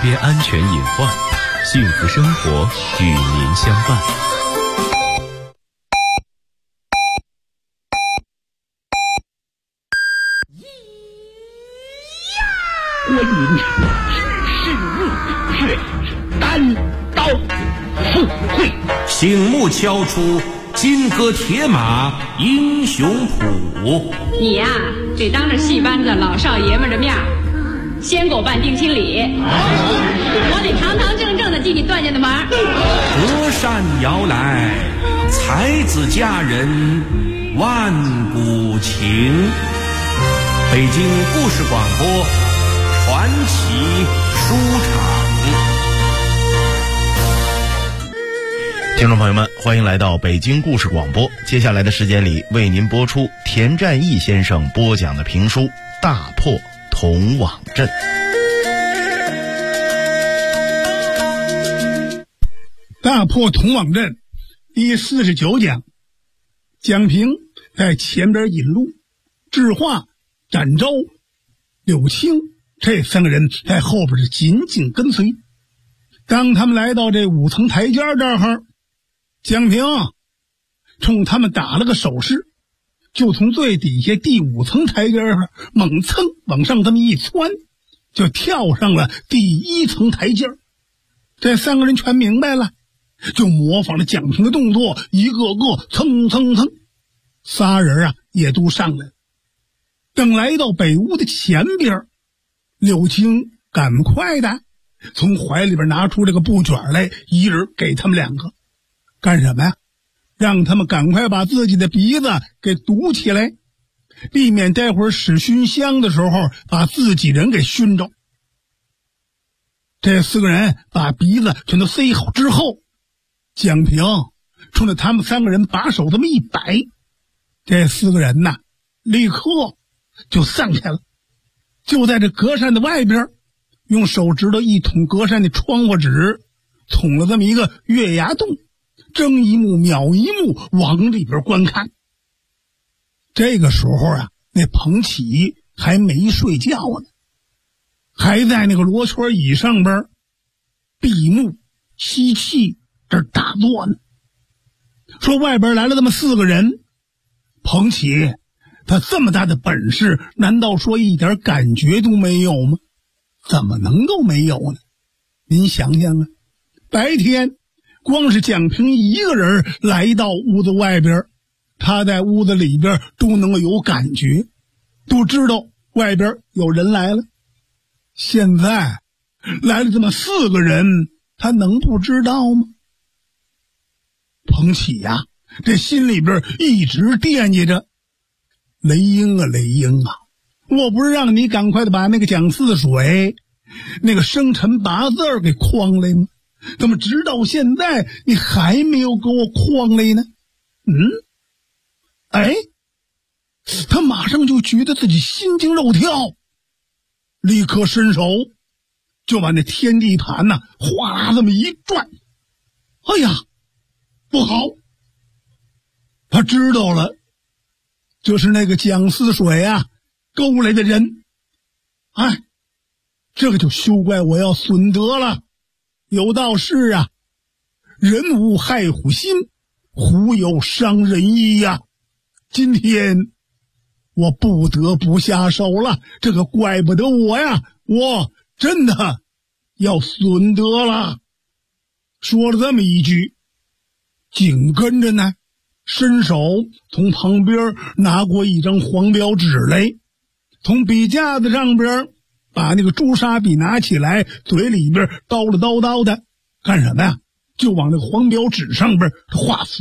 别安全隐患，幸福生活与您相伴。 观音是日月单刀赴会， 醒目敲出金戈铁马英雄谱。 你呀，得当着戏班子老少爷们的面先给我办定亲礼，我得堂堂正正的替你断下的门。 隔山遥来，才子佳人万古情。北京故事广播传奇书场。 听众朋友们，欢迎来到北京故事广播。接下来的时间里，为您播出田占义先生播讲的评书《大破童网阵》。 大破童网阵第49讲，蒋平在前边引路，智化、展昭、柳青这三个人在后边是紧紧跟随。当他们来到这5层台阶这儿，蒋平冲他们打了个手势，就从最底下第5层台阶上猛蹭往上这么一窜，就跳上了第1层台阶。这三个人全明白了，就模仿了蒋平的动作，一个个蹭蹭蹭，仨人也都上来了。等来到北屋的前边，柳青赶快的从怀里边拿出这个布卷来，一人给他们2个。干什么呀？让他们赶快把自己的鼻子给堵起来，避免待会儿使熏香的时候把自己人给熏着。这4个人把鼻子全都塞好之后，蒋平冲着他们3个人把手这么一摆，这4个人呐立刻就散开了。就在这隔扇的外边，用手指头一捅隔扇的窗户纸，捅了这么一个月牙洞，睁一目秒一目往里边观看。这个时候那彭启还没睡觉呢，还在那个罗圈椅上边闭目吸气，这打坐呢。说外边来了这么4个人，彭启他这么大的本事，难道说一点感觉都没有吗？怎么能够没有呢？您想想白天光是蒋平一个人来到屋子外边，他在屋子里边都能够有感觉，都知道外边有人来了。现在来了这么4个人，他能不知道吗？彭启这心里边一直惦记着，雷英我不是让你赶快的把那个蒋四水那个生辰八字给诓来吗？怎么直到现在你还没有给我诓来呢？他马上就觉得自己心惊肉跳，立刻伸手就把那天地盘哗啦这么一转。哎呀，不好！他知道了，这是那个蒋四水勾来的人。这个就休怪我要损德了。有道是人无害虎心，虎有伤人意今天我不得不下手了，这个怪不得我我真的要损德了。说了这么一句，紧跟着呢伸手从旁边拿过一张黄标纸来，从笔架子上边把那个朱砂笔拿起来，嘴里边叨了叨叨的干什么呀？就往那个黄标纸上边画符。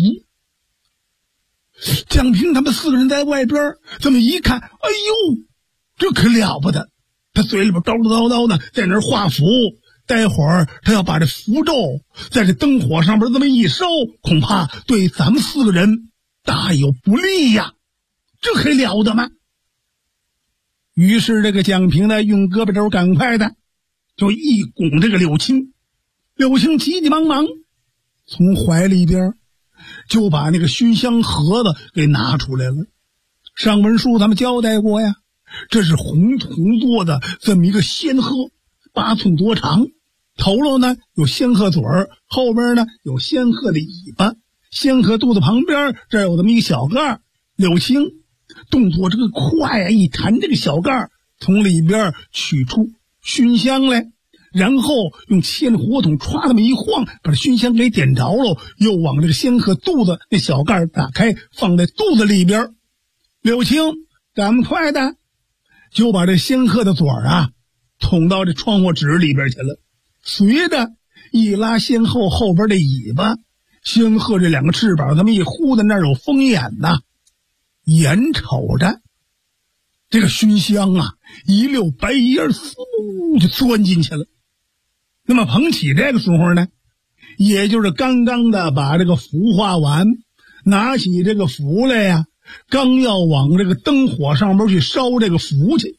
蒋平他们4个人在外边这么一看，哎呦，这可了不得！他嘴里边叨了叨叨的在那儿画符，待会儿他要把这符咒在这灯火上边这么一烧，恐怕对咱们4个人大有不利这还了得吗？于是这个蒋平呢用胳膊肘赶快的就一拱这个柳青，柳青急急忙忙从怀里边就把那个熏香盒子给拿出来了。上文书他们交代过这是红铜做的这么一个仙盒，8寸多长， 头颅呢有仙鹤嘴儿，后边呢有仙鹤的尾巴，仙鹤肚子旁边这有这么一个小盖。柳青动作这个快啊，一弹这个小盖，从里边取出熏香来，然后用铅的火筒歘这么一晃，把这熏香给点着了，又往这个仙鹤肚子那小盖打开，放在肚子里边。柳青赶么快的就把这仙鹤的嘴啊捅到这窗户纸里边去了，随着一拉仙后后边的尾巴，仙鹤这两个翅膀他们一呼的那儿有风眼呐，眼瞅着这个熏香啊一溜白烟嗖就钻进去了。那么彭起这个时候呢，也就是刚刚的把这个符画完，拿起这个符来呀，刚要往这个灯火上边去烧这个符去，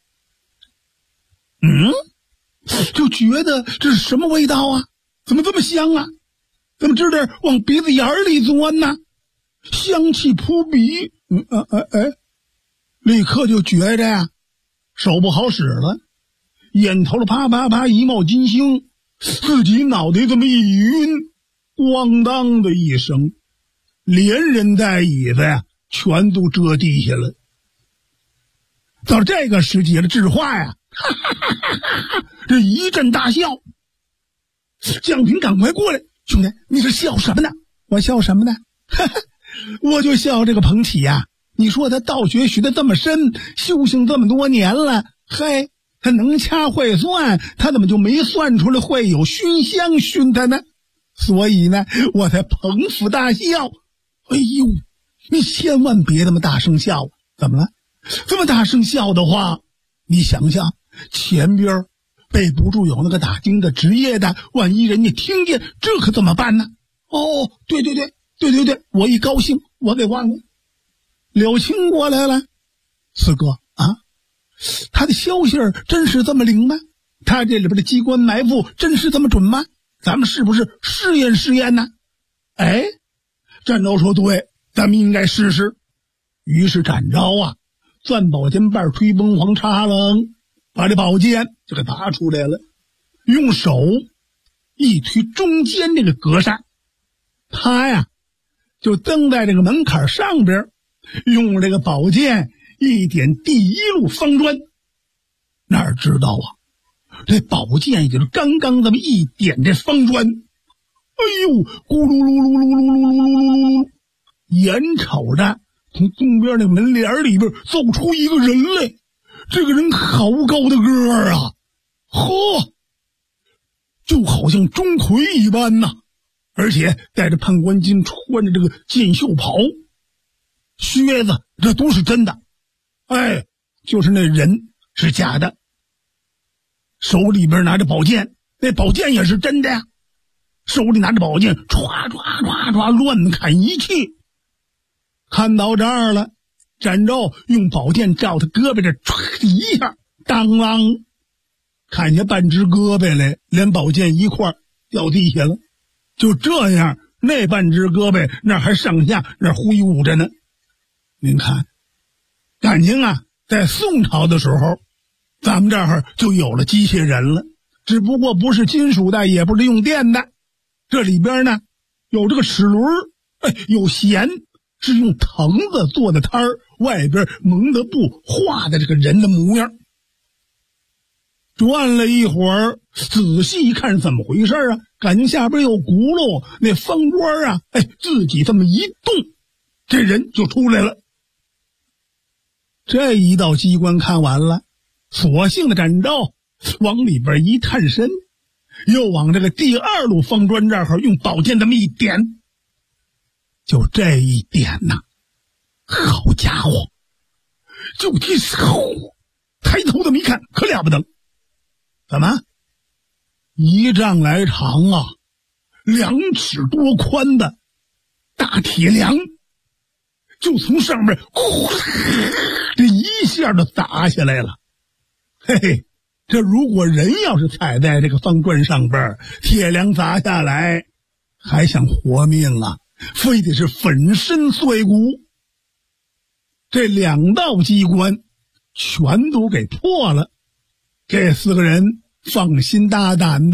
就觉得这是什么味道啊？怎么这么香啊？怎么知道往鼻子眼里钻呢？香气扑鼻，立刻就觉着呀，手不好使了，眼头了啪啪啪一冒金星，自己脑袋这么一晕，咣当的一声，连人带椅子呀全都折地下了。到这个时节的智化呀，这一阵大笑。蒋平赶快过来，兄弟，你是笑什么呢？我笑什么呢？我就笑这个彭起呀，你说他道学学得这么深，修行这么多年了，嘿，他能掐会算，他怎么就没算出来会有熏香熏他呢？所以呢，我才捧腹大笑。哎呦，你千万别那么大声笑，怎么了？这么大声笑的话，你想想前边备不住有那个打更的职业的，万一人家听见，这可怎么办呢？哦，对，我一高兴我给忘了。柳青过来了，四哥啊，他的消息真是这么灵吗？他这里边的机关埋伏真是这么准吗？咱们是不是试验试验呢？哎，展昭说对，咱们应该试试。于是展昭啊攥宝剑把推崩黄叉楞，把这宝剑就给拔出来了，用手一推中间这个格栅，他呀就蹬在这个门槛上边，用这个宝剑一点第一路方砖。哪知道啊，这宝剑也就是刚刚这么一点这方砖，哎呦，咕噜噜噜噜噜噜噜噜噜噜，眼瞅着从东边那个门帘里边走出一个人来。这个人好高的个儿啊，呵，就好像钟馗一般呐，而且戴着判官巾，穿着这个箭袖袍，靴子这都是真的，哎，就是那人是假的。手里边拿着宝剑，那宝剑也是真的呀，手里拿着宝剑唰唰唰唰乱砍一气。看到这儿了，展昭用宝剑照他胳膊这唰一下，当啷砍下半只胳膊来，连宝剑一块掉地下了。就这样，那半只胳膊那还上下那挥舞着呢。您看，感情啊，在宋朝的时候，咱们这儿就有了机器人了，只不过不是金属的，也不是用电的。这里边呢，有这个齿轮，有弦，是用藤子做的摊儿，外边蒙的布画的这个人的模样。转了一会儿，仔细一看是怎么回事啊？感觉下边有轱辘，那方砖啊，自己这么一动，这人就出来了。这一道机关看完了，索性的展昭往里边一探身，又往这个第二路方砖这儿用宝剑这么一点，就这一点呐，好家伙，就听抬头这么一看，可了不得了。怎么1丈来长啊，2尺多宽的大铁梁就从上面这一下就砸下来了。嘿嘿，这如果人要是踩在这个方砖上边，铁梁砸下来还想活命啊，非得是粉身碎骨。这2道机关全都给破了，这4个人放心大胆的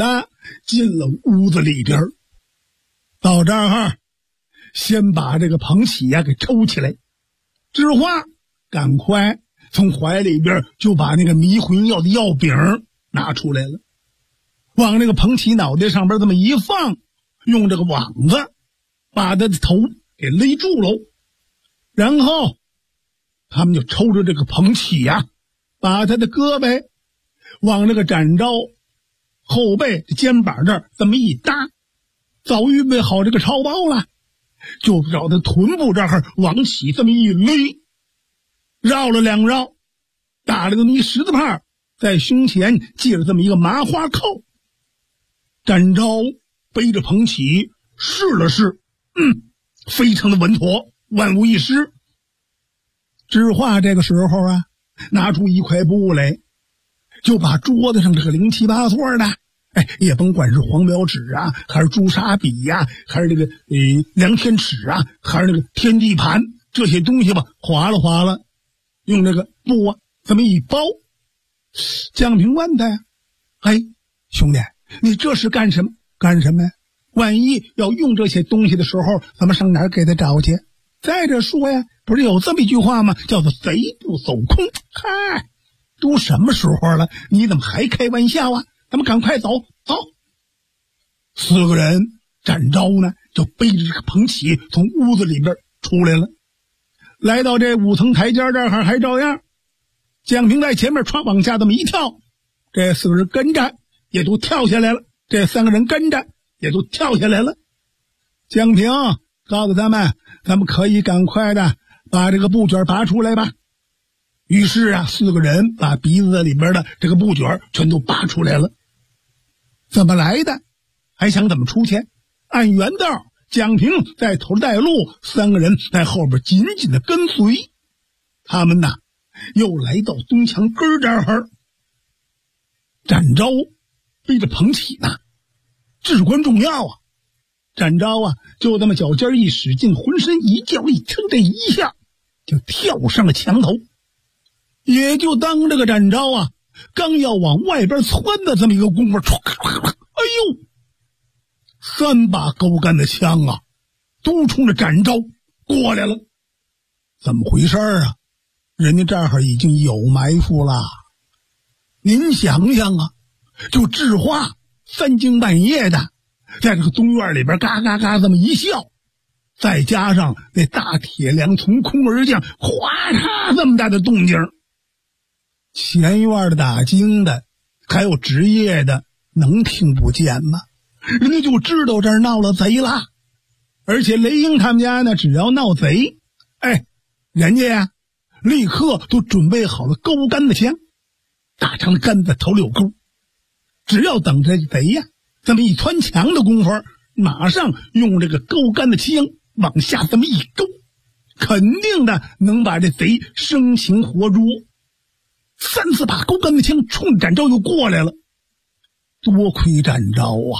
进了屋子里边。到这儿，先把这个彭起呀给抽起来，知画赶快从怀里边就把那个迷魂药的药饼拿出来了，往那个彭起脑袋上边这么一放，用这个网子把他的头给勒住喽。然后他们就抽着这个彭起呀，把他的胳膊往那个展昭后背肩膀这儿这么一搭，早预备好这个抄包了，就找他臀部这儿往起这么一勒，绕了2绕，打了这么一十字帕，在胸前系了这么一个麻花扣。展昭背着彭起试了试，非常的稳妥，万无一失。知画这个时候啊，拿出一块布来，就把桌子上这个零七八碎的，也甭管是黄标纸啊，还是朱砂笔呀，还是这个量天尺啊，还是那个天地盘，这些东西吧，划了划了，用这个布啊这么一包。蒋平问他呀：“兄弟，你这是干什么？干什么呀？万一要用这些东西的时候，咱们上哪儿给他找去？再者说呀，不是有这么一句话吗？叫做贼不走空。嗨，都什么时候了，你怎么还开玩笑啊？咱们赶快走。”4个人，展昭呢就背着这个彭起从屋子里边出来了，来到这5层台阶这儿还照样。蒋平在前面歘往下这么一跳，这4个人跟着也都跳下来了，这3个人跟着也都跳下来了。蒋平告诉咱们可以赶快的把这个布卷拔出来吧。于是啊，4个人把鼻子里边的这个布卷全都拔出来了。怎么来的？还想怎么出去？按原道，蒋平在头带路，3个人在后边紧紧的跟随。他们呐，又来到东墙根这儿。展昭背着彭起呢，至关重要啊。展昭啊，就这么脚尖一使劲，浑身一较一撑，这一下就跳上了墙头。也就当这个展昭啊刚要往外边窜的这么一个功夫，3把钩竿的枪啊都冲着展昭过来了。怎么回事啊？人家这儿已经有埋伏了。您想想啊，就智化3更半夜的在这个东院里边嘎嘎嘎这么一笑，再加上那大铁梁从空而降，哗嚓这么大的动静，前院的打更的还有值夜的能听不见吗？人家就知道这儿闹了贼了。而且雷英他们家呢，只要闹贼，人家呀立刻都准备好了钩竿的枪，大长的杆子头6钩，只要等着贼呀这么一穿墙的功夫，马上用这个钩竿的枪往下这么一勾，肯定的能把这贼生擒活捉。3、4把钩竿的枪冲展昭又过来了。多亏展昭啊，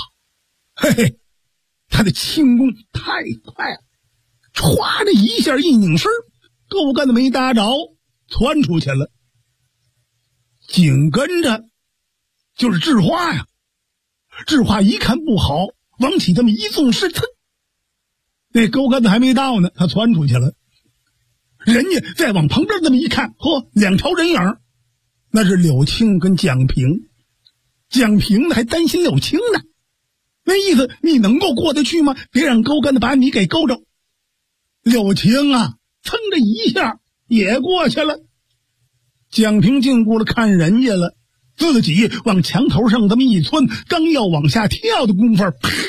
他的轻功太快了，歘的一下一拧身，钩竿子没搭着，窜出去了。紧跟着就是智化呀，智化一看不好，往起这么一纵身，那钩竿子还没到呢，他窜出去了。人家再往旁边这么一看，2条人影，那是柳青跟蒋平。蒋平呢还担心柳青呢，那意思你能够过得去吗？别让钩竿子把你给勾着。柳青啊噌的一下也过去了。蒋平进过来看人家了，自己往墙头上这么一窜，刚要往下跳的功夫，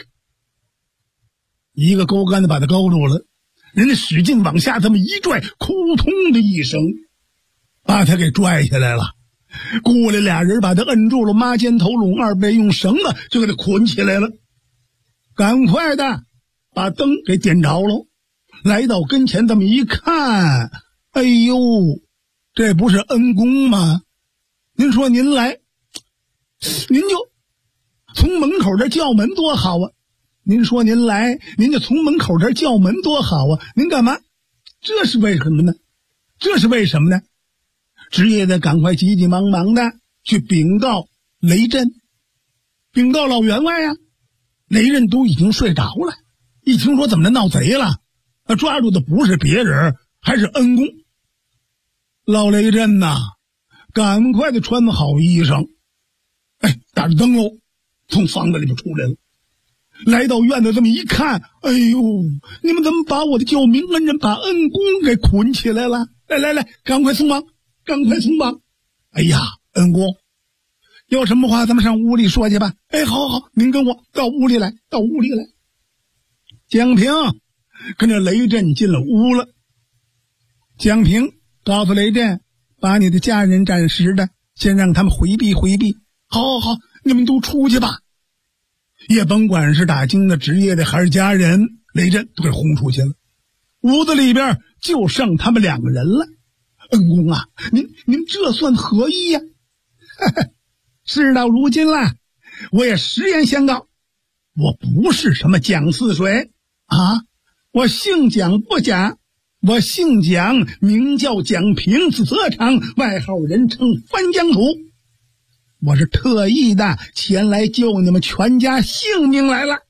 一个钩竿子把他勾住了。人家使劲往下这么一拽，扑通的一声把他给拽下来了。过来俩人把他摁住了，抹肩头拢2背，用绳子就给他捆起来了。赶快的把灯给点着了，来到跟前这么一看，这不是恩公吗？您说您来，您就从门口这叫门多好啊。您说您来，您就从门口这叫门多好啊。您干嘛？这是为什么呢？值夜的赶快急急忙忙的去禀告雷震。 禀告老员外呀，雷震都已经睡着了，一听说怎么闹贼了，抓住的不是别人，还是恩公。老雷震呐，赶快的穿好衣裳，打着灯笼从房子里边出来了，来到院子这么一看，哎呦，你们怎么把我的救命恩人把恩公给捆起来了？来，赶快松绑，赶快松绑！哎呀，恩公，有什么话咱们上屋里说去吧。好，您跟我到屋里来。蒋平跟着雷震进了屋了。蒋平告诉雷震，把你的家人暂时的先让他们回避。好，你们都出去吧。也甭管是打更的职业的还是家人，雷震都给轰出去了。屋子里边就剩他们2个人了。恩公啊，您这算何意呀？事到如今了，我也实言相告，我不是什么蒋似水啊，我姓蒋不假，我姓蒋，名叫蒋平，字泽长，外号人称翻江土。我是特意的前来救你们全家性命来了。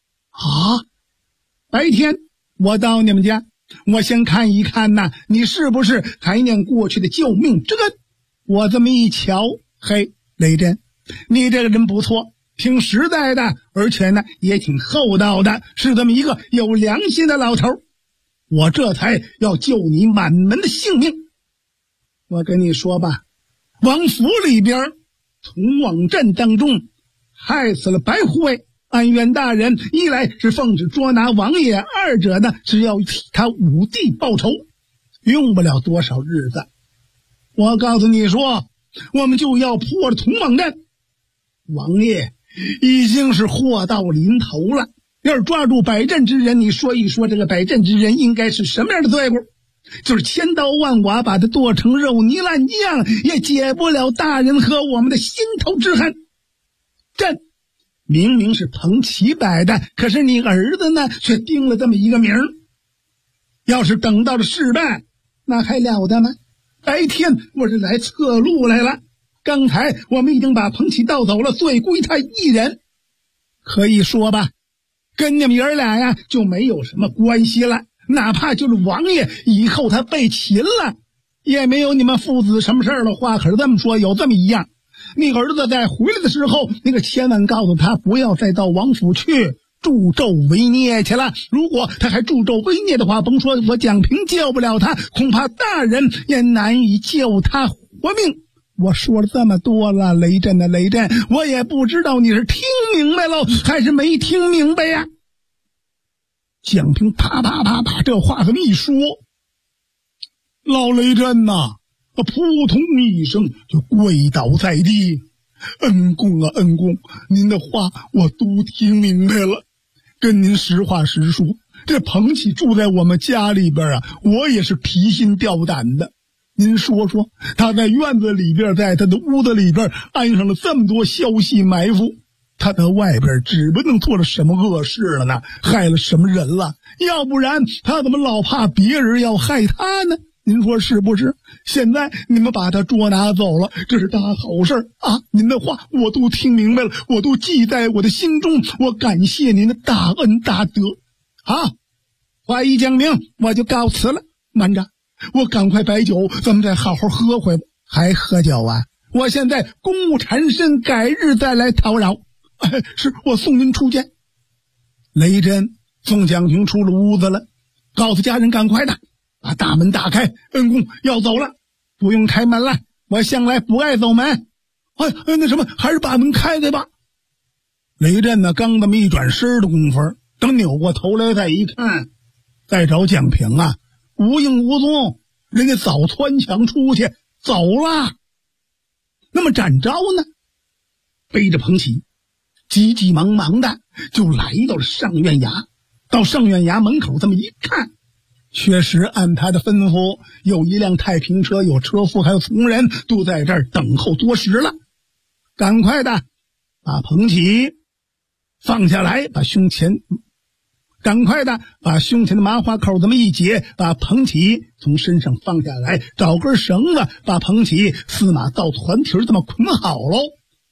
白天我到你们家，我先看一看呐，你是不是还念过去的救命之恩？我这么一瞧，嘿，雷震，你这个人不错，挺实在的，而且呢也挺厚道的，是这么一个有良心的老头。我这才要救你满门的性命。我跟你说吧，王府里边从网镇当中害死了白护卫，安远大人一来是奉旨捉拿王爷，二者呢是要替他武帝报仇，用不了多少日子。我告诉你说，我们就要破了同网镇，王爷已经是祸到临头了。要是抓住百镇之人，你说一说这个百镇之人应该是什么样的罪过？就是千刀万剐把他剁成肉泥烂酱，也解不了大人和我们的心头之恨。朕明明是彭齐摆的，可是你儿子呢却定了这么一个名儿。要是等到了事败，那还了得吗？白天我是来测路来了，刚才我们已经把彭齐盗走了，罪归他一人。可以说吧，跟你们爷俩呀就没有什么关系了，哪怕就是王爷以后他被擒了，也没有你们父子什么事儿的话。可是这么说，有这么一样，你儿子在回来的时候，那个千万告诉他不要再到王府去助纣为虐去了。如果他还助纣为虐的话，甭说我蒋平救不了他，恐怕大人也难以救他活命。我说了这么多了，雷震的雷震，我也不知道你是听明白了还是没听明白呀。蒋平啪这话这么一说，老雷震呐，扑通一声就跪倒在地。恩公啊，恩公，您的话我都听明白了。跟您实话实说，这彭启住在我们家里边啊，我也是提心吊胆的。您说说，他在院子里边，在他的屋子里边安上了这么多消息埋伏，他在外边指不定做了什么恶事了呢，害了什么人了？要不然他怎么老怕别人要害他呢？您说是不是？现在你们把他捉拿走了，这是大好事啊！您的话我都听明白了，我都记在我的心中，我感谢您的大恩大德。好，话一讲明，我就告辞了。慢着，我赶快摆酒，咱们再好好喝会吧。还喝酒啊？我现在公务缠身，改日再来叨扰。是，我送您出监。雷震送蒋平出了屋子了，告诉家人赶快的把大门打开，恩公要走了，不用开门了，我向来不爱走门。那什么，还是把门开开吧。雷震呢，刚这么一转身的功夫，等扭过头来再一看，再找蒋平啊，无影无踪，人家早穿墙出去走了。那么展昭呢，背着彭启急急忙忙的就来到了上院衙。到上院衙门口这么一看，确实按他的吩咐，有一辆太平车，有车夫还有从人都在这儿等候多时了。赶快的把彭启放下来，赶快的把胸前的麻花扣这么一解，把彭启从身上放下来，找根绳子把彭启4马倒团蹄这么捆好喽。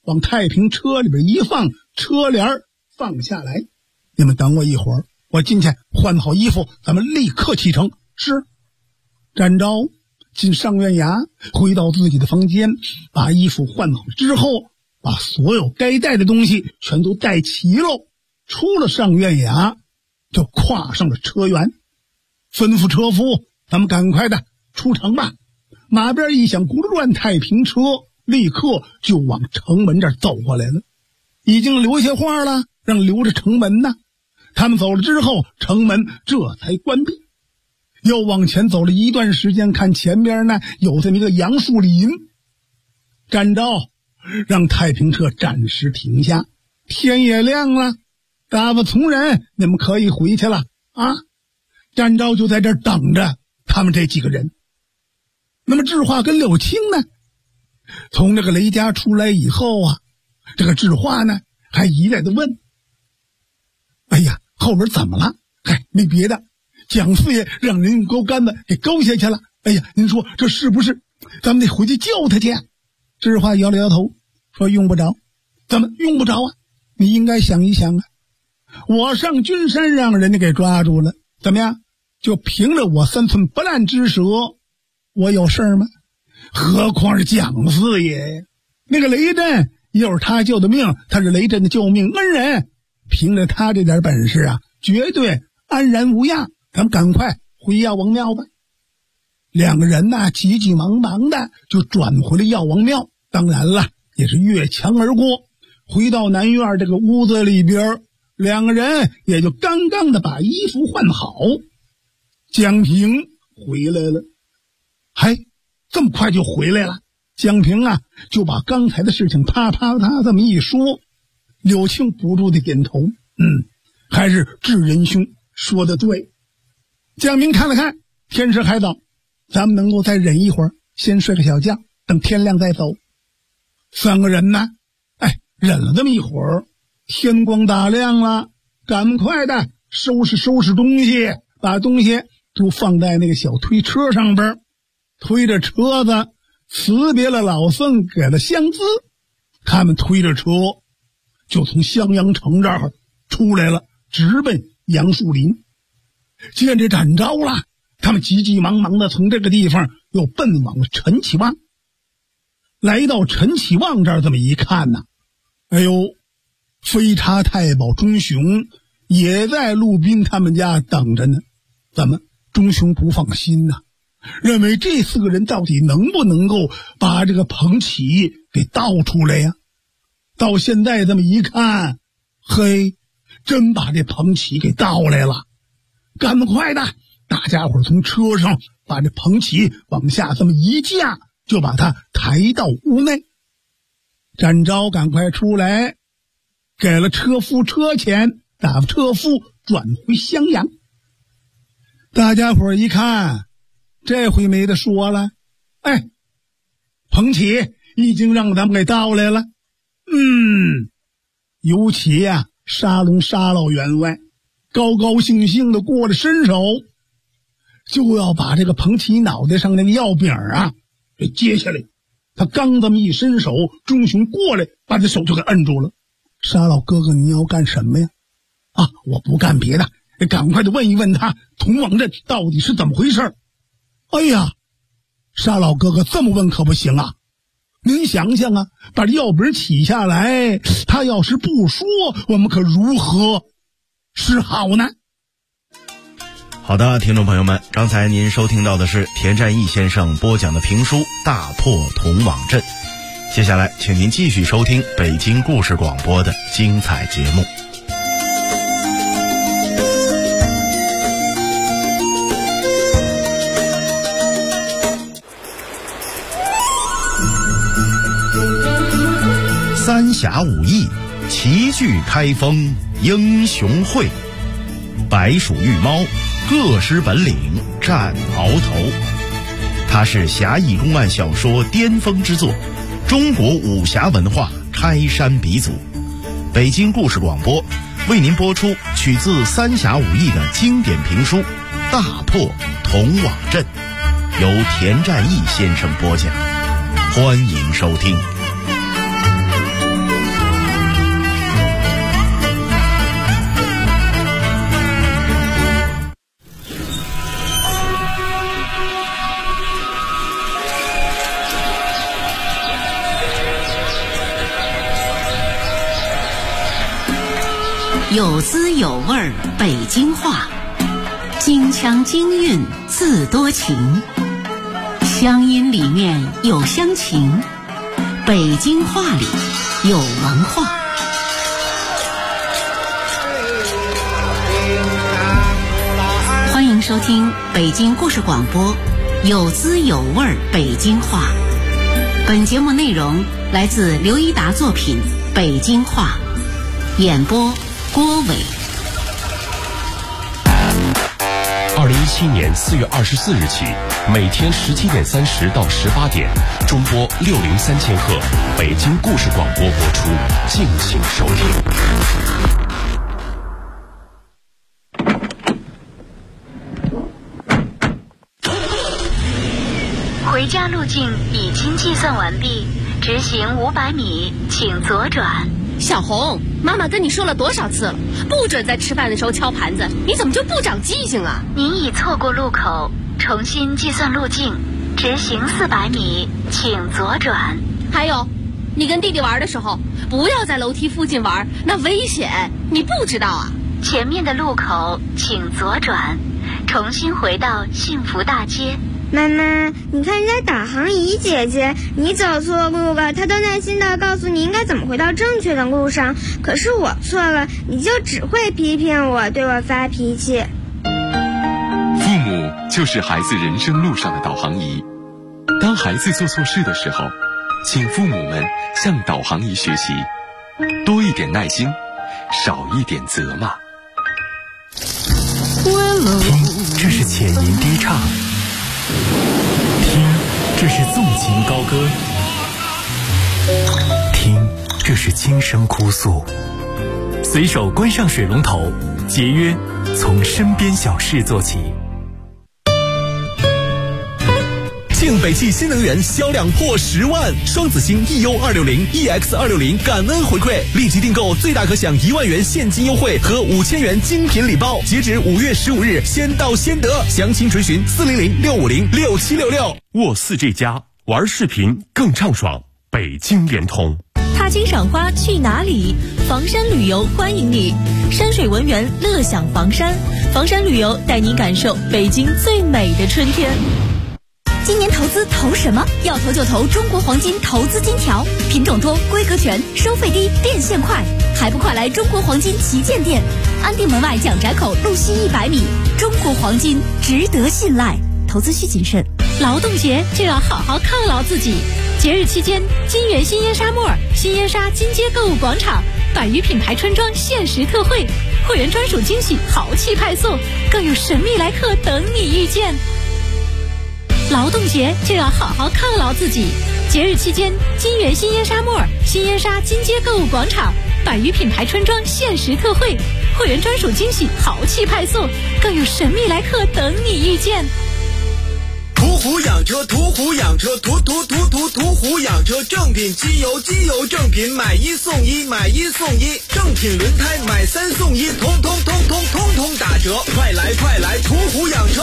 往太平车里边一放，车帘放下来。你们等我一会儿，我进去换好衣服，咱们立刻启程。是。展昭进上院衙，回到自己的房间，把衣服换好之后，把所有该带的东西全都带齐喽。出了上院衙，就跨上了车辕，吩咐车夫：“咱们赶快的出城吧。”马边一响，轱辘转，太平车立刻就往城门这儿走过来了。已经留下话了，让留着城门呢。他们走了之后，城门这才关闭。又往前走了一段时间，看前边呢有这么一个杨树林。展昭让太平车暂时停下，天也亮了，打发从人，你们可以回去了啊。展昭就在这儿等着他们这几个人。那么智化跟柳青呢，从这个雷家出来以后啊，这个智化呢还一再的问：“哎呀，后边怎么了？”“嗨，没别的，蒋四爷让人用钩竿子给勾下去了。哎呀，您说这是不是？咱们得回去救他去。”智化摇了摇头说：“用不着。”“怎么用不着啊？你应该想一想啊，我上君山让人家给抓住了，怎么样？就凭着我3寸不烂之舌，我有事吗？何况是蒋四爷，那个雷震又是他救的命，他是雷震的救命恩人，凭着他这点本事啊，绝对安然无恙。咱们赶快回药王庙吧。”两个人呢急急忙忙的就转回了药王庙，当然了，也是越墙而过。回到南院这个屋子里边，两个人也就刚刚的把衣服换好。江平回来了。嗨，这么快就回来了？江平啊就把刚才的事情啪啪啪这么一说。柳青不住的点头，还是智仁兄说的对。江平看了看，天色还早，咱们能够再忍一会儿，先睡个小觉，等天亮再走。三个人呢，忍了这么一会儿，天光大亮了，赶快的收拾收拾东西，把东西都放在那个小推车上边，推着车子辞别了老僧，给了香资。他们推着车就从襄阳城这儿出来了，直奔杨树林。见这展昭了，他们急急忙忙的从这个地方又奔往了陈启旺。来到陈启旺这儿，这么一看呢，哎呦，飞叉太保钟雄也在陆斌他们家等着呢。怎么钟雄不放心呢？认为这4个人到底能不能够把这个彭启给盗出来呀？到现在这么一看，嘿，真把这彭启给盗来了。赶快的，大家伙从车上把这彭启往下这么一架，就把他抬到屋内。展昭赶快出来，给了车夫车钱，打发车夫转回襄阳。大家伙一看，这回没得说了，彭启已经让咱们给盗来了。尤其啊，沙龙沙老员外高高兴兴的过了伸手，就要把这个彭启脑袋上那个药饼啊给接下来。他刚这么一伸手，钟雄过来把这手就给摁住了。沙老哥哥，你要干什么呀？我不干别的，赶快的问一问他童王镇到底是怎么回事。哎呀，沙老哥哥这么问可不行啊！您想想啊，把这药饼起下来，他要是不说，我们可如何是好呢？ 好的，听众朋友们，刚才您收听到的是田占义先生播讲的评书《大破童王镇》。接下来请您继续收听北京故事广播的精彩节目。三峡武艺，齐聚开封英雄会，白鼠玉猫，各施本领战鳌头。它是侠义公案小说巅峰之作，中国武侠文化开山鼻祖。北京故事广播为您播出取自三峡武艺的经典评书《大破童王镇》，由田占义先生播讲，欢迎收听。 有滋有味北京话，京腔京韵自多情，乡音里面有乡情，北京话里有文化。欢迎收听北京故事广播，有滋有味北京话。本节目内容来自刘一达作品《北京话》，演播郭伟。 2017年4月24日起，每天17点30到18点，中波603000赫北京故事广播播出，敬请收听。 回家路径已经计算完毕，直行500米，请左转。 小红，妈妈跟你说了多少次了，不准在吃饭的时候敲盘子，你怎么就不长记性啊？ 您已错过路口，重新计算路径，直行400米，请左转。 还有，你跟弟弟玩的时候，不要在楼梯附近玩，那危险，你不知道啊？ 前面的路口请左转，重新回到幸福大街。 妈妈，你看人家导航仪姐姐，你走错路了，她都耐心地告诉你应该怎么回到正确的路上。可是我错了，你就只会批评我，对我发脾气。 父母就是孩子人生路上的导航仪。当孩子做错事的时候，请父母们向导航仪学习，多一点耐心，少一点责骂。 听，这是浅吟低唱。听，这是纵情高歌；听，这是轻声哭诉。随手关上水龙头，节约从身边小事做起。 庆北汽新能源销量破10万，双子星 EU260、EX260 感恩回馈，立即订购最大可享1万元现金优惠和5000元精品礼包，截止5月15日，先到先得。详情垂询400-650-6766。 沃4这家玩视频更畅爽，北京联通。 踏青赏花去哪里？房山旅游欢迎你，山水文园乐享房山，房山旅游带您感受北京最美的春天。今年投资投什么？要投就投中国黄金投资金条，品种多，规格全，收费低，变现快，还不快来中国黄金旗舰店，安定门外蒋宅口路西100米。中国黄金值得信赖，投资需谨慎。劳动节就要好好犒劳自己，节日期间，金源新烟沙漠、新烟沙金街购物广场100余品牌春装限时特惠，会员专属惊喜豪气派送，更有神秘来客等你遇见。劳动节就要好好犒劳自己，节日期间，金源新烟沙漠、新烟沙金街购物广场100余品牌春装限时特惠，会员专属惊喜豪气派送，更有神秘来客等你遇见。 途虎养车，途虎养车，途虎养车，正品机油，机油正品，买1送1，买1送1，正品轮胎买3送1，通通打折，快来，途虎养车。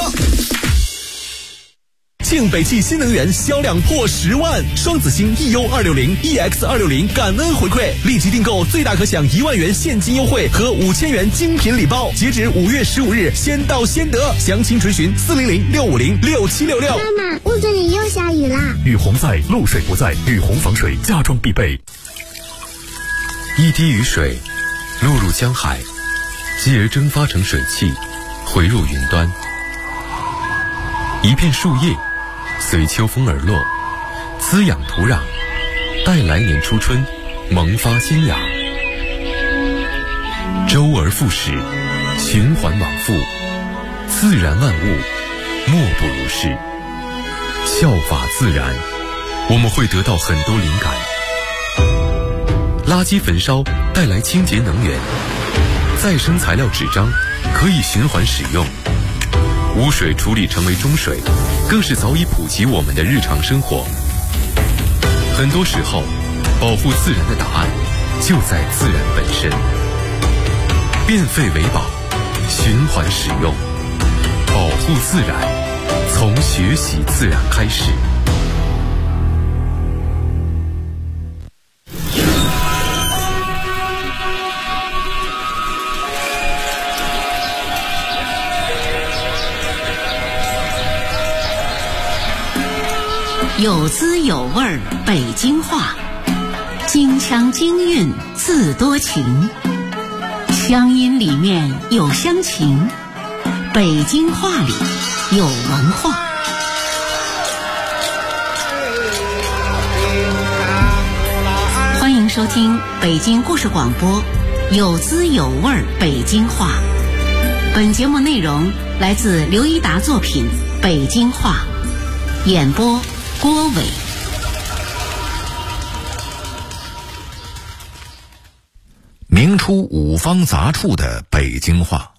庆北汽新能源销量破10万，双子星 EU260、EX260 感恩回馈，立即订购最大可享1万元现金优惠和5000元精品礼包，截止5月15日，先到先得。详情垂询400-650-6766。 妈妈，屋子里又下雨啦！ 雨洪在，露水不在，雨洪防水家装必备。 一滴雨水落入江海，继而蒸发成水汽，回入云端。一片树叶随秋风而落，滋养土壤，待来年初春萌发新芽。周而复始，循环往复，自然万物莫不如是。效法自然，我们会得到很多灵感。垃圾焚烧带来清洁能源，再生材料纸张可以循环使用，污水处理成为中水，更是早已普及我们的日常生活。很多时候，保护自然的答案就在自然本身。变废为宝，循环使用，保护自然，从学习自然开始。 有滋有味儿北京话，京腔京韵自多情，乡音里面有乡情，北京话里有文化。欢迎收听北京故事广播，有滋有味儿北京话。本节目内容来自刘一达作品《北京话》，演播郭伟。 明初五方杂处的北京话。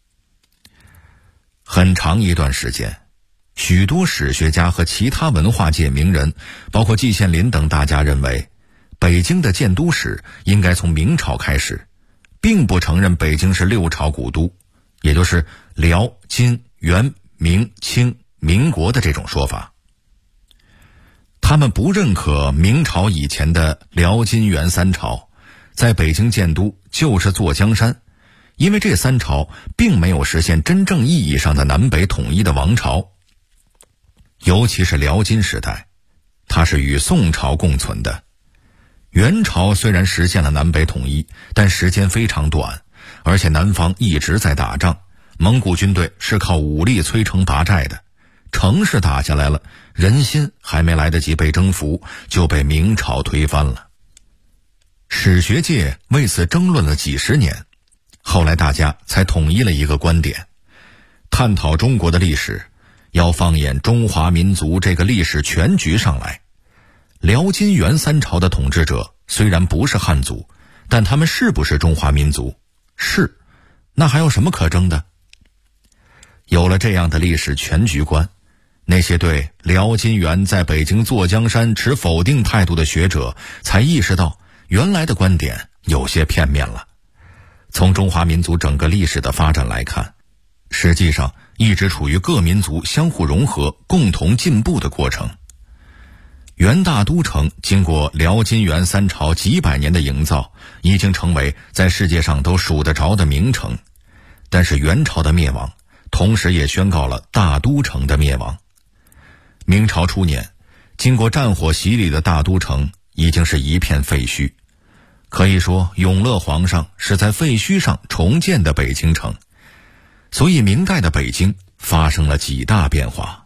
很长一段时间，许多史学家和其他文化界名人，包括季羡林等大家认为，北京的建都史应该从明朝开始，并不承认北京是六朝古都，也就是辽、金、元、明、清、民国的这种说法。他们不认可明朝以前的辽、金、元三朝在北京建都就是坐江山，因为这三朝并没有实现真正意义上的南北统一的王朝。尤其是辽金时代，它是与宋朝共存的。元朝虽然实现了南北统一，但时间非常短，而且南方一直在打仗，蒙古军队是靠武力摧城拔寨的，城市打下来了，人心还没来得及被征服，就被明朝推翻了。史学界为此争论了几十年，后来大家才统一了一个观点：探讨中国的历史，要放眼中华民族这个历史全局上来。辽金元三朝的统治者虽然不是汉族，但他们是不是中华民族？是，那还有什么可争的？有了这样的历史全局观，那些对辽金元在北京坐江山持否定态度的学者才意识到，原来的观点有些片面了。从中华民族整个历史的发展来看，实际上一直处于各民族相互融合、共同进步的过程。元大都城经过辽金元三朝几百年的营造，已经成为在世界上都数得着的名城。但是元朝的灭亡，同时也宣告了大都城的灭亡。明朝初年，经过战火洗礼的大都城已经是一片废墟，可以说永乐皇上是在废墟上重建的北京城。所以明代的北京发生了几大变化。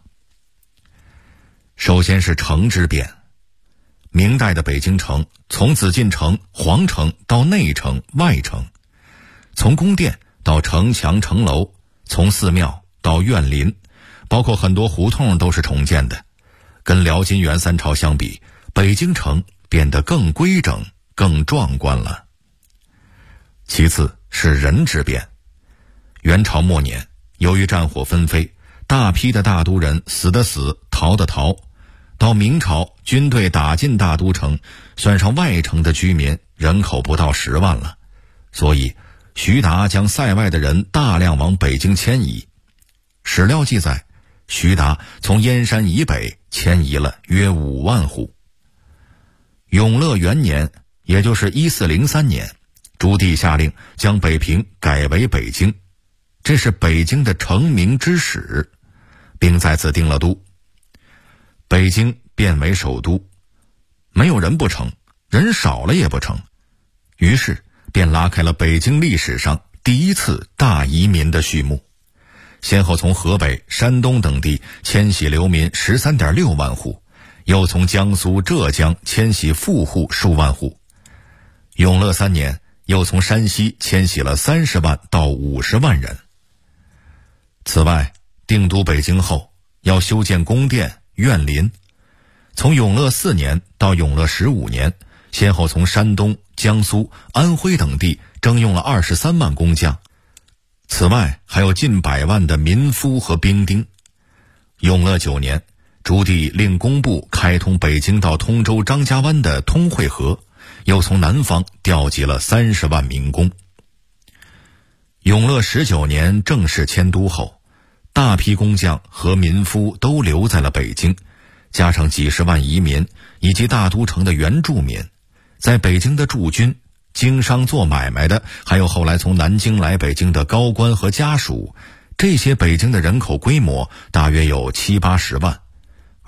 首先是城之变。明代的北京城从紫禁城、皇城到内城、外城，从宫殿到城墙城楼，从寺庙到院林，包括很多胡同都是重建的。跟辽金元三朝相比，北京城变得更规整、更壮观了。其次是人之变。元朝末年，由于战火纷飞，大批的大都人死的死，逃的逃。到明朝，军队打进大都城，算上外城的居民，人口不到10万了。所以徐达将塞外的人大量往北京迁移。史料记载，徐达从燕山以北迁移了约5万户。永乐元年，也就是1403年，朱棣下令将北平改为北京，这是北京的成名之始，并在此定了都。北京变为首都，没有人不成，人少了也不成，于是便拉开了北京历史上第一次大移民的序幕，先后从河北、山东等地迁徙流民 13.6 万户，又从江苏、浙江迁徙富户数万户。永乐3年，又从山西迁徙了30万到50万人。此外，定都北京后，要修建宫殿、院林。从永乐4年到永乐15年，先后从山东、江苏、安徽等地征用了23万工匠。此外，还有近100万的民夫和兵丁。永乐9年，朱棣令工部开通北京到通州张家湾的通惠河，又从南方调集了30万民工。永乐19年正式迁都后，大批工匠和民夫都留在了北京，加上几十万移民以及大都城的原住民，在北京的驻军、经商做买卖的，还有后来从南京来北京的高官和家属，这些北京的人口规模大约有70-80万，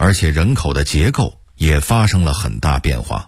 而且人口的结构也发生了很大变化。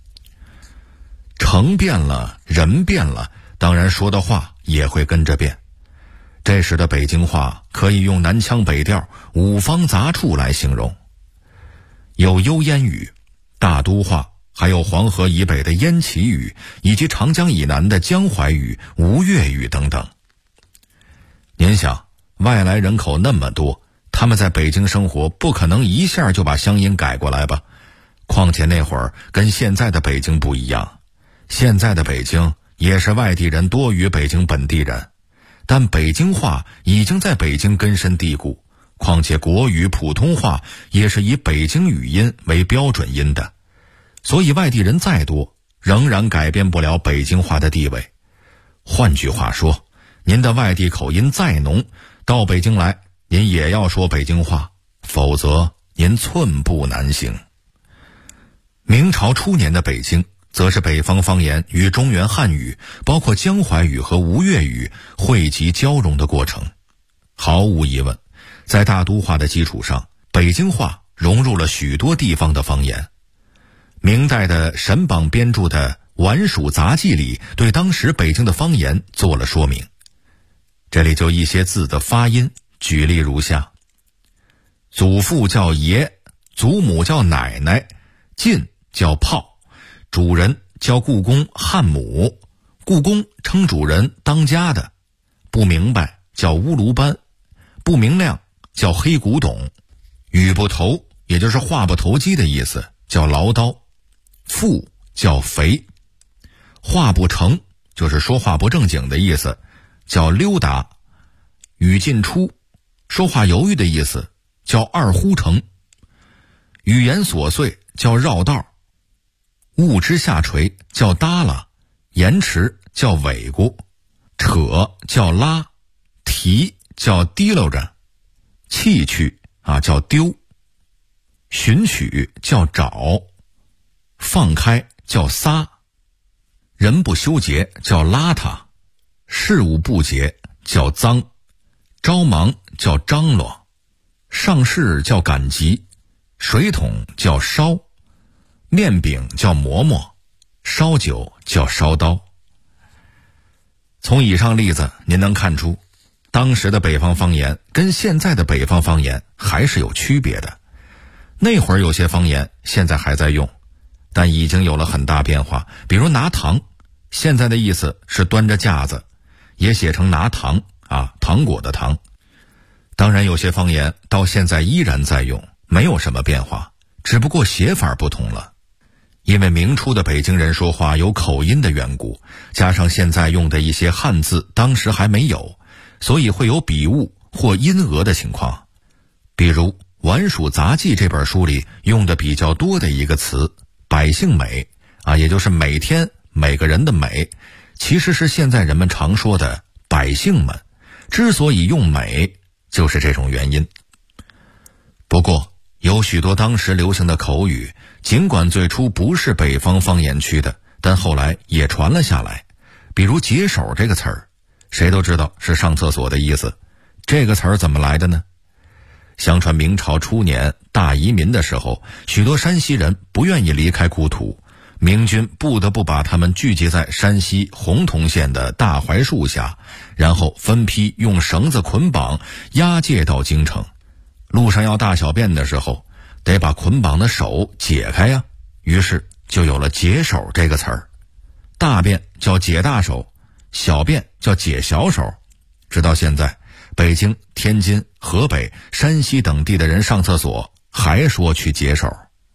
城变了，人变了，当然说的话也会跟着变。这时的北京话可以用南腔北调、五方杂处来形容，有幽燕语、大都话，还有黄河以北的燕齐语，以及长江以南的江淮语、吴越语等等。您想，外来人口那么多，他们在北京生活，不可能一下就把乡音改过来吧？况且那会儿跟现在的北京不一样，现在的北京也是外地人多于北京本地人，但北京话已经在北京根深蒂固，况且国语、普通话也是以北京语音为标准音的，所以外地人再多，仍然改变不了北京话的地位。换句话说，您的外地口音再浓，到北京来，您也要说北京话，否则您寸步难行。明朝初年的北京，则是北方方言与中原汉语，包括江淮语和吴越语汇集交融的过程。毫无疑问，在大都话的基础上，北京话融入了许多地方的方言。明代的沈榜编著的《晚蜀杂记》里，对当时北京的方言做了说明。这里就一些字的发音，举例如下：祖父叫爷，祖母叫奶奶，进叫炮，主人叫故宫汉母，故宫称主人当家的，不明白叫乌卢班，不明亮叫黑古董，语不投也就是话不投机的意思，叫唠叨，富叫肥，话不成就是说话不正经的意思，叫溜达，语进出说话犹豫的意思，叫二呼成，语言琐碎叫绕道，物之下垂叫耷拉，延迟叫尾咕，扯叫拉，提叫提溜着，弃去叫丢，寻取叫找，放开叫撒，人不修洁叫邋遢，事务不洁叫脏，着忙叫张罗，上事叫赶集，水桶叫烧，面饼叫馍馍，烧酒叫烧刀。从以上例子您能看出，当时的北方方言跟现在的北方方言还是有区别的。那会儿有些方言现在还在用，但已经有了很大变化。比如拿糖，现在的意思是端着架子，也写成拿糖糖果的糖。当然有些方言到现在依然在用，没有什么变化，只不过写法不同了。因为明初的北京人说话有口音的缘故，加上现在用的一些汉字当时还没有，所以会有笔误或音讹的情况。比如《晚蜀杂记》这本书里用的比较多的一个词百姓美也就是每天每个人的美，其实是现在人们常说的百姓们，之所以用美就是这种原因。不过有许多当时流行的口语，尽管最初不是北方方言区的，但后来也传了下来。比如解手这个词儿，谁都知道是上厕所的意思，这个词儿怎么来的呢？相传明朝初年大移民的时候，许多山西人不愿意离开故土，明军不得不把他们聚集在山西洪洞县的大槐树下，然后分批用绳子捆绑押解到京城。路上要大小便的时候，得把捆绑的手解开呀，于是就有了解手这个词儿。大便叫解大手，小便叫解小手。直到现在，北京、天津、河北、山西等地的人上厕所还说去解手。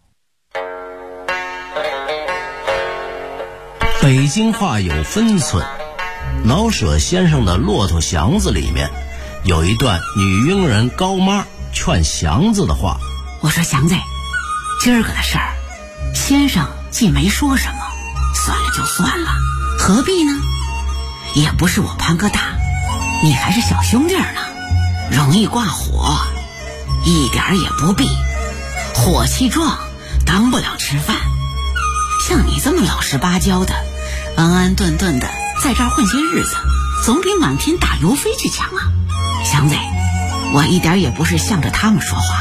北京话有分寸，老舍先生的《骆驼祥子》里面有一段女佣人高妈劝祥子的话。 我说祥子，今儿个的事儿，先生既没说什么，算了就算了，何必呢？也不是我潘哥大，你还是小兄弟呢，容易挂火，一点也不必。火气壮，当不了吃饭。像你这么老实巴交的，安安顿顿的在这儿混些日子，总比满天打油飞去强啊。祥子，我一点也不是向着他们说话，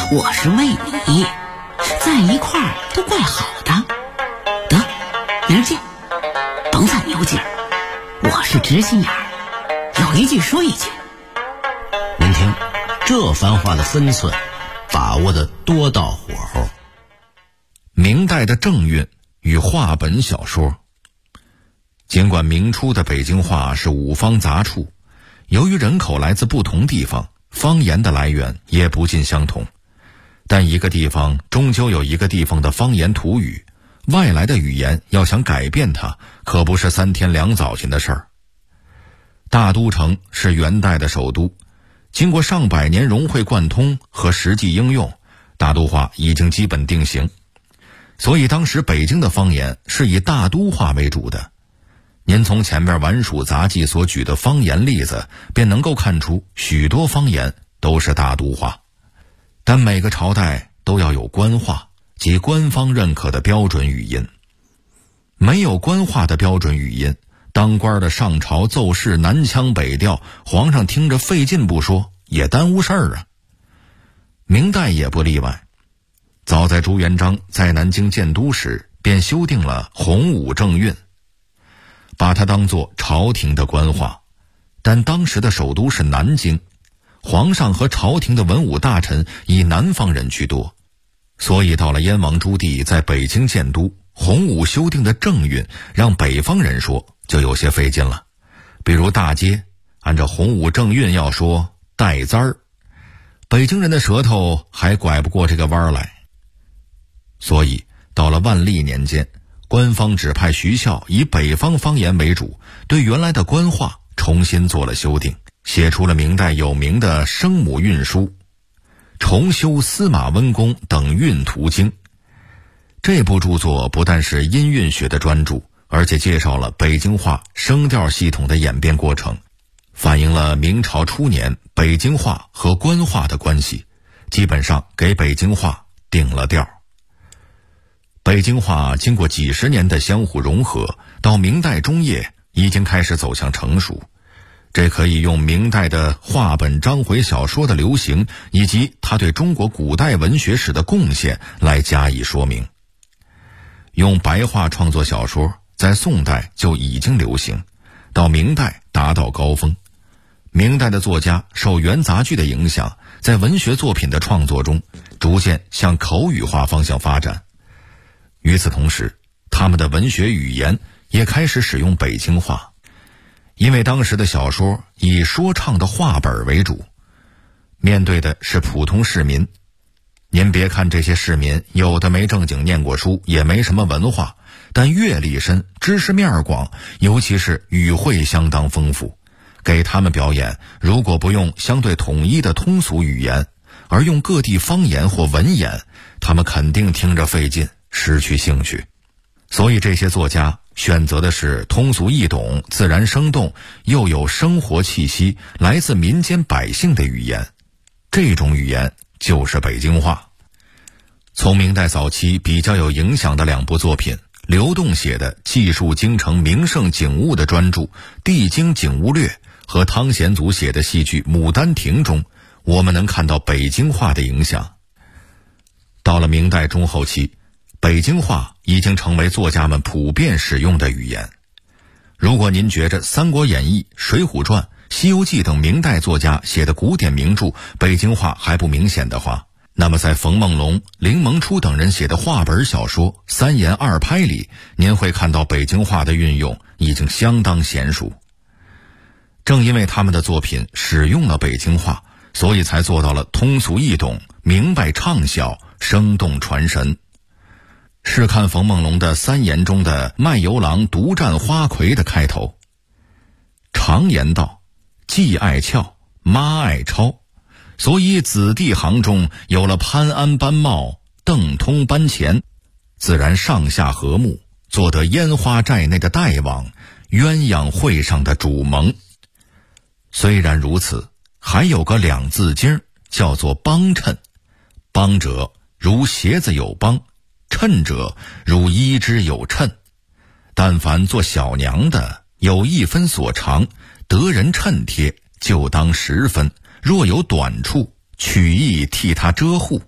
我是为你，在一块儿都怪好的。得，明儿见，甭犯牛劲儿，我是直心眼儿，有一句说一句。 您听，这番话的分寸把握的多到火候。 明代的正韵与话本小说。尽管明初的北京话是五方杂处，由于人口来自不同地方，方言的来源也不尽相同，但一个地方终究有一个地方的方言土语，外来的语言要想改变它，可不是3天2早晨的事儿。大都城是元代的首都，经过上百年融会贯通和实际应用，大都话已经基本定型，所以当时北京的方言是以大都话为主的。您从前面晚蜀杂记所举的方言例子，便能够看出许多方言都是大都话。但每个朝代都要有官话，即官方认可的标准语音。没有官话的标准语音，当官的上朝奏事南腔北调，皇上听着费劲不说，也耽误事儿啊。明代也不例外，早在朱元璋在南京建都时，便修订了洪武正韵，把它当作朝廷的官话。但当时的首都是南京，皇上和朝廷的文武大臣以南方人居多，所以到了燕王朱棣在北京建都，洪武修订的正韵让北方人说就有些费劲了。比如大街，按照洪武正韵要说带簪儿，北京人的舌头还拐不过这个弯来。所以到了万历年间，官方指派徐孝以北方方言为主，对原来的官话重新做了修订，写出了明代有名的《生母韵书》，重修司马温公等韵图经。这部著作不但是音韵学的专著，而且介绍了北京话声调系统的演变过程，反映了明朝初年北京话和官话的关系，基本上给北京话定了调。北京话经过几十年的相互融合，到明代中叶已经开始走向成熟。这可以用明代的话本章回小说的流行，以及它对中国古代文学史的贡献来加以说明。用白话创作小说在宋代就已经流行，到明代达到高峰。明代的作家受元杂剧的影响，在文学作品的创作中逐渐向口语化方向发展。与此同时，他们的文学语言也开始使用北京话，因为当时的小说以说唱的话本为主，面对的是普通市民。您别看这些市民有的没正经念过书，也没什么文化，但阅历深，知识面广，尤其是语汇相当丰富。给他们表演，如果不用相对统一的通俗语言，而用各地方言或文言，他们肯定听着费劲，失去兴趣。所以这些作家选择的是通俗易懂、自然生动，又有生活气息，来自民间百姓的语言。这种语言就是北京话。从明代早期比较有影响的2部作品，刘栋写的记述京城名胜景物的专著《帝京景物略》和汤显祖写的戏剧《牡丹亭》中，我们能看到北京话的影响。到了明代中后期，北京话已经成为作家们普遍使用的语言。如果您觉着《三国演义》《水浒传》《西游记》等明代作家写的古典名著北京话还不明显的话，那么在冯梦龙、林萌初等人写的话本小说《三言二拍》里，您会看到北京话的运用已经相当娴熟。正因为他们的作品使用了北京话，所以才做到了通俗易懂、明白畅晓、生动传神。试看冯梦龙的三言中的卖油郎独占花魁的开头：常言道，既爱俏，妈爱抄，所以子弟行中有了潘安班茂、邓通班前，自然上下和睦，做得烟花寨内的大王，鸳鸯会上的主盟。虽然如此，还有个2字经叫做帮衬。帮者如鞋子有帮，衬者如衣之有衬。但凡做小娘的，有1分所长，得人衬贴，就当10分，若有短处，取意替他遮护。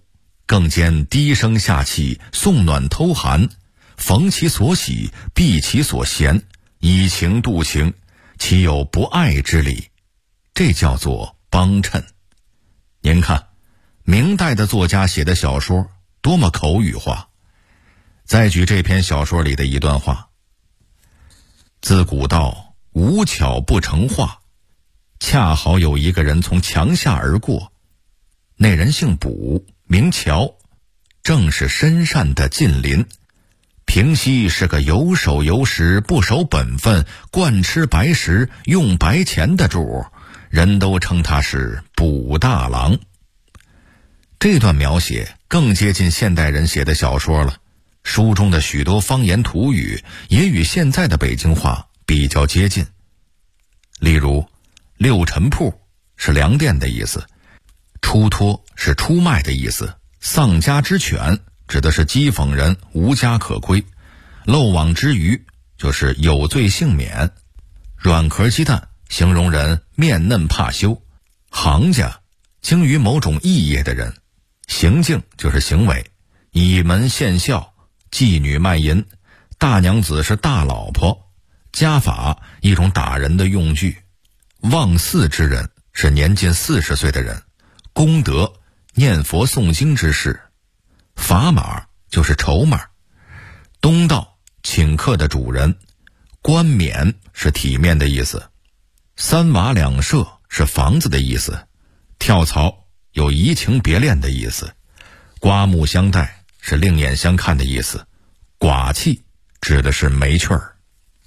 更兼低声下气，送暖偷寒，逢其所喜，避其所嫌，以情度情，岂有不爱之理？这叫做帮衬。您看，明代的作家写的小说多么口语化。再举这篇小说里的一段话：自古道无巧不成话，恰好有一个人从墙下而过，那人姓卜，名乔，正是深善的近邻。平西是个有手有实，不守本分，惯吃白食，用白钱的主，人都称他是卜大郎。这段描写更接近现代人写的小说了，书中的许多方言土语也与现在的北京话比较接近。例如，六陈铺是粮店的意思，出脱是出卖的意思，丧家之犬指的是讥讽人无家可归，漏网之鱼就是有罪幸免，软壳鸡蛋形容人面嫩怕羞，行家精于某种艺业的人，行径就是行为，倚门献孝，妓女卖淫，大娘子是大老婆，家法一种打人的用具，望嗣之人是年近40岁的人，功德念佛诵经之事，砝码就是筹码，东道请客的主人，冠冕是体面的意思，三瓦两舍是房子的意思，跳槽有移情别恋的意思，刮目相待是另眼相看的意思，寡气指的是没趣儿。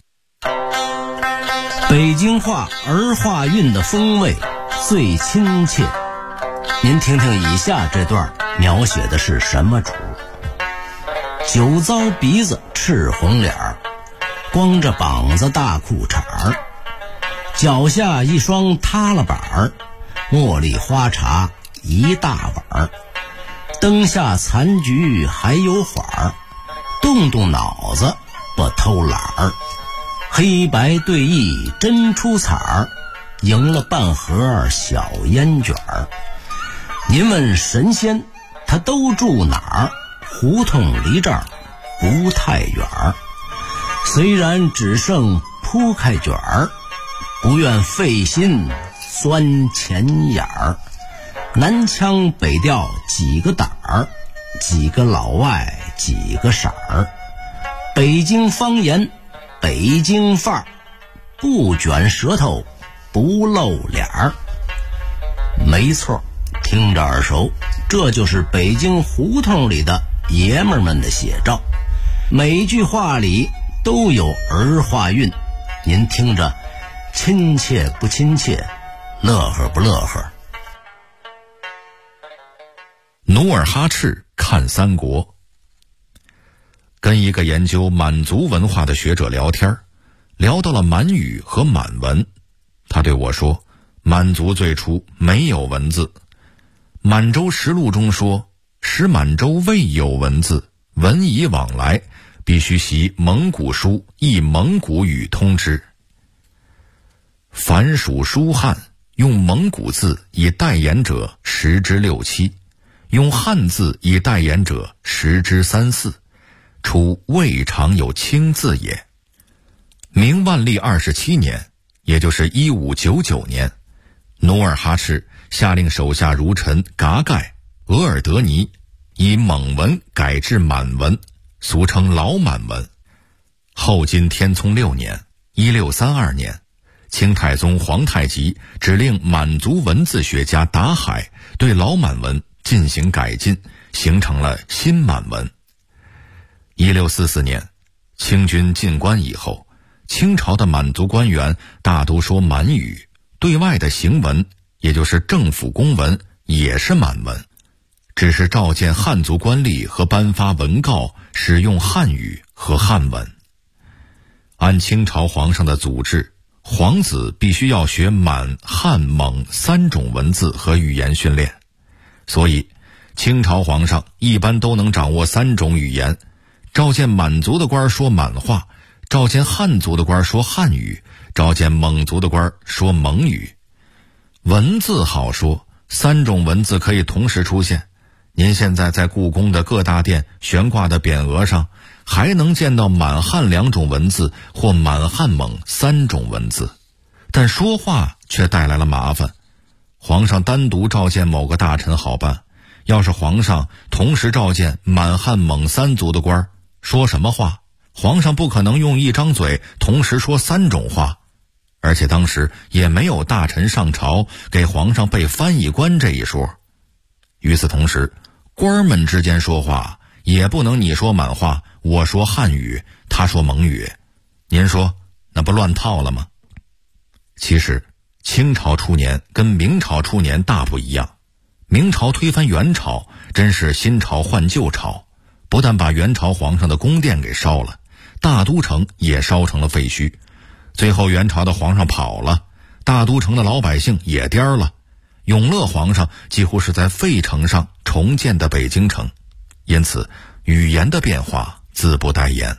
北京话儿化韵的风味最亲切，您听听以下这段描写的是什么主？酒糟鼻子赤红脸儿，光着膀子大裤衩儿，脚下一双塌了板儿，茉莉花茶一大碗儿，灯下残局还有缓儿，动动脑子不偷懒儿，黑白对弈真出彩儿，赢了半盒小烟卷儿。您问神仙他都住哪儿？胡同离这儿不太远儿，虽然只剩铺开卷儿，不愿费心钻钱眼儿。南腔北调几个胆儿，几个老外几个色儿，北京方言北京范儿，不卷舌头不露脸儿。没错，听着耳熟，这就是北京胡同里的爷们儿们的写照，每一句话里都有儿化韵，您听着亲切不亲切，乐呵不乐呵？ 努尔哈赤看三国。跟一个研究满族文化的学者聊天，聊到了满语和满文，他对我说，满族最初没有文字，满洲实录中说，使满洲未有文字，文以往来，必须习蒙古书，以蒙古语通之。凡属书汉，用蒙古字以代言者10之6、7，用汉字以代言者10之3、4，初未尝有清字也。明万历27年，也就是1599年，努尔哈赤下令手下儒臣噶盖、额尔德尼以蒙文改制满文，俗称老满文。后金天聪6年1632年，清太宗皇太极指令满族文字学家达海对老满文进行改进，形成了新满文。1644年，清军进关以后，清朝的满族官员大都说满语，对外的行文，也就是政府公文，也是满文，只是召见汉族官吏和颁发文告使用汉语和汉文。按清朝皇上的祖制，皇子必须要学满、汉、蒙3种文字和语言训练，所以清朝皇上一般都能掌握3种语言，召见满族的官说满话，召见汉族的官说汉语，召见蒙族的官说蒙语。文字好说，3种文字可以同时出现， 您现在在故宫的各大殿悬挂的匾额上，还能见到满汉2种文字或满汉蒙3种文字，但说话却带来了麻烦。皇上单独召见某个大臣好办，要是皇上同时召见满汉蒙3族的官，说什么话？皇上不可能用一张嘴同时说3种话，而且当时也没有大臣上朝给皇上备翻译官这一说。与此同时，官们之间说话也不能你说满话，我说汉语，他说蒙语，您说那不乱套了吗？其实清朝初年跟明朝初年大不一样。明朝推翻元朝，真是新朝换旧朝，不但把元朝皇上的宫殿给烧了，大都城也烧成了废墟。最后元朝的皇上跑了，大都城的老百姓也颠了。永乐皇上几乎是在废城上重建的北京城，因此语言的变化自不待言。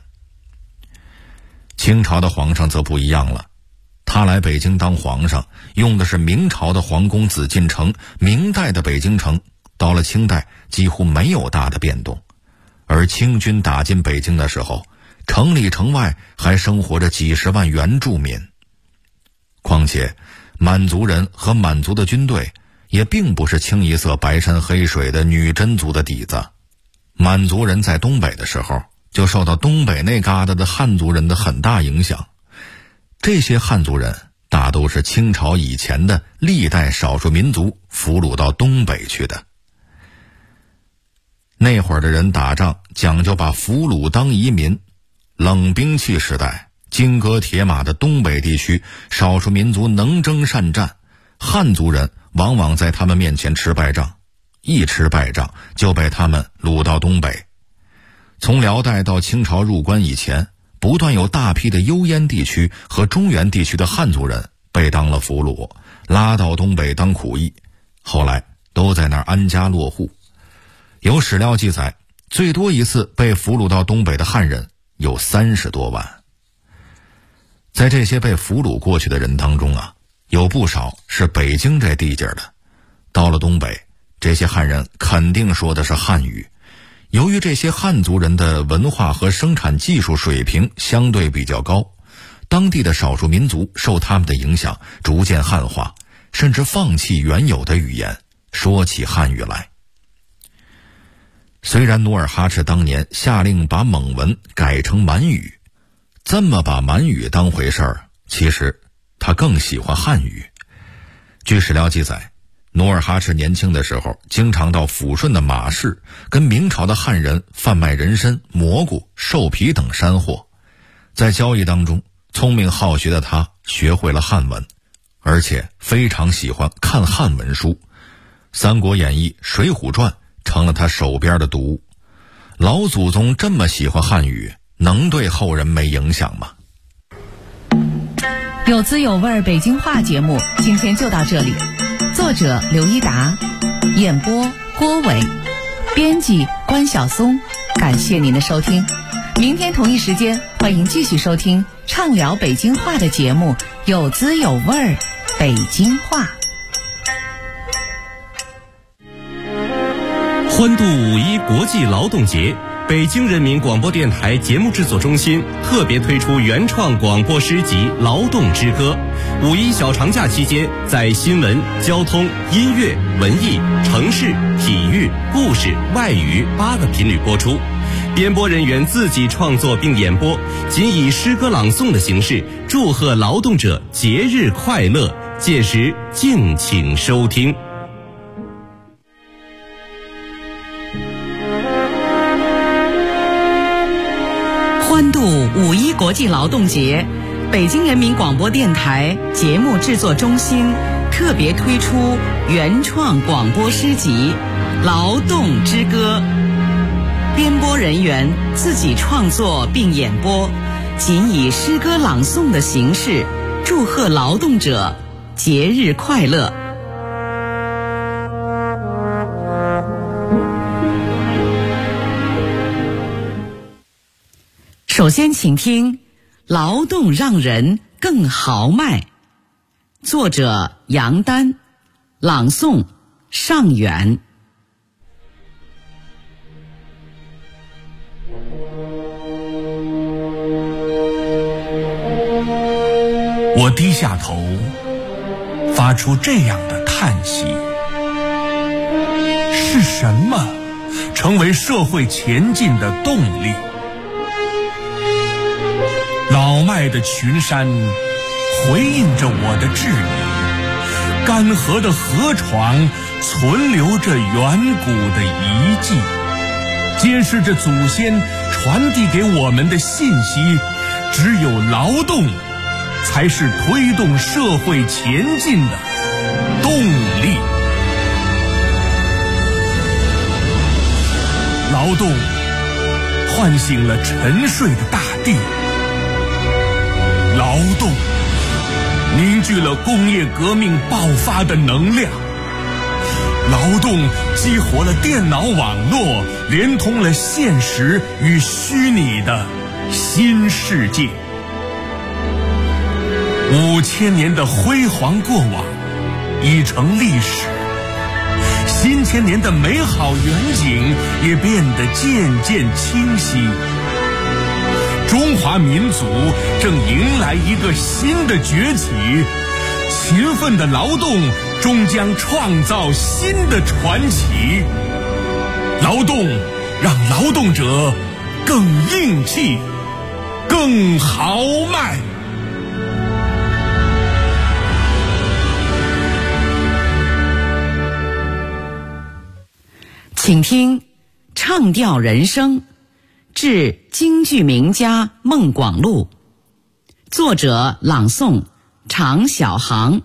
清朝的皇上则不一样了，他来北京当皇上用的是明朝的皇宫紫禁城，明代的北京城，到了清代几乎没有大的变动。而清军打进北京的时候，城里城外还生活着几十万原住民。况且满族人和满族的军队也并不是清一色白山黑水的女真族的底子。满族人在东北的时候就受到东北那旮瘩的汉族人的很大影响，这些汉族人大都是清朝以前的历代少数民族俘虏到东北去的。那会儿的人打仗讲究把俘虏当移民，冷兵器时代金戈铁马的东北地区，少数民族能征善战，汉族人往往在他们面前吃败仗，一吃败仗就被他们掳到东北。从辽代到清朝入关以前，不断有大批的幽燕地区和中原地区的汉族人被当了俘虏，拉到东北当苦役，后来都在那儿安家落户。有史料记载，最多一次被俘虏到东北的汉人有30多万。在这些被俘虏过去的人当中啊，有不少是北京这地界的。到了东北，这些汉人肯定说的是汉语。由于这些汉族人的文化和生产技术水平相对比较高，当地的少数民族受他们的影响，逐渐汉化，甚至放弃原有的语言，说起汉语来。虽然努尔哈赤当年下令把蒙文改成满语，这么把满语当回事儿，其实他更喜欢汉语。据史料记载，努尔哈赤年轻的时候经常到抚顺的马市跟明朝的汉人贩卖人参、蘑菇、兽皮等山货。在交易当中，聪明好学的他学会了汉文，而且非常喜欢看汉文书。《三国演义》《水浒传》成了他手边的读物。老祖宗这么喜欢汉语，能对后人没影响吗？ 有滋有味北京话节目今天就到这里，作者刘一达，演播郭伟，编辑关晓松。感谢您的收听，明天同一时间欢迎继续收听畅聊北京话的节目，有滋有味北京话。 欢度5·1国际劳动节，北京人民广播电台节目制作中心特别推出原创广播诗集《劳动之歌》。5·1小长假期间，在新闻、交通、音乐、文艺、城市、体育、故事、外语8个频率播出。编播人员自己创作并演播，仅以诗歌朗诵的形式祝贺劳动者节日快乐，届时敬请收听。 欢度5·1国际劳动节，北京人民广播电台节目制作中心特别推出原创广播诗集《劳动之歌》，编播人员自己创作并演播，仅以诗歌朗诵的形式祝贺劳动者节日快乐。首先请听《劳动让人更豪迈》，作者杨丹，朗诵尚远。 我低下头，发出这样的叹息：是什么成为社会前进的动力？老迈的群山回应着我的质疑，干涸的河床存留着远古的遗迹，揭示着祖先传递给我们的信息：只有劳动才是推动社会前进的动力。劳动唤醒了沉睡的大地，劳动凝聚了工业革命爆发的能量，劳动激活了电脑网络，连通了现实与虚拟的新世界。5000年的辉煌过往已成历史，新千年的美好远景也变得渐渐清晰。中华民族正迎来一个新的崛起，勤奋的劳动终将创造新的传奇。劳动让劳动者更硬气，更豪迈。 请听唱调人生，致京剧名家孟广禄，作者朗诵常小航。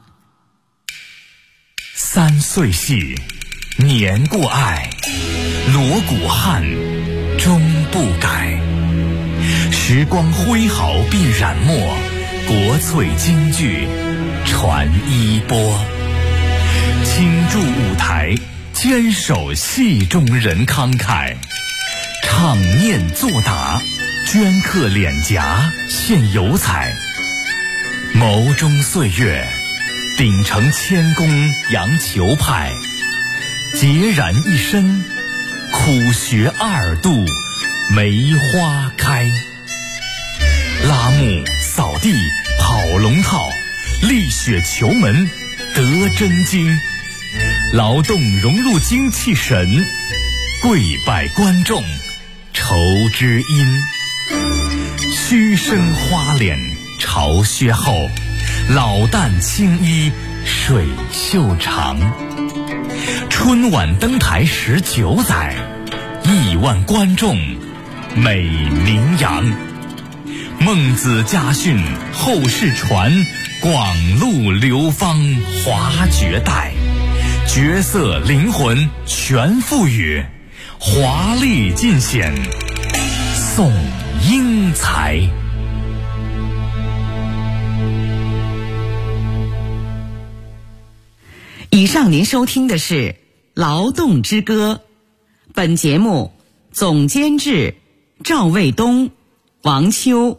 3岁戏，年过爱，锣鼓汉，终不改。时光挥毫鬓染墨，国粹京剧传衣钵。倾注舞台，坚守戏中人慷慨，唱念作答，镌刻脸颊现油彩。眸中岁月，秉承谦恭扬球派，孑然一身，苦学2度，梅花开。拉幕扫地跑龙套，立雪球门得真经。劳动融入精气神，跪拜观众酬知音。屈身花脸朝靴后，老旦青衣水袖长。春晚登台19载，1万观众美名扬。孟子家训后世传，广路流芳华绝代。角色灵魂全赋予，华丽尽显宋英才。 以上您收听的是《劳动之歌》，本节目总监制赵卫东、王秋。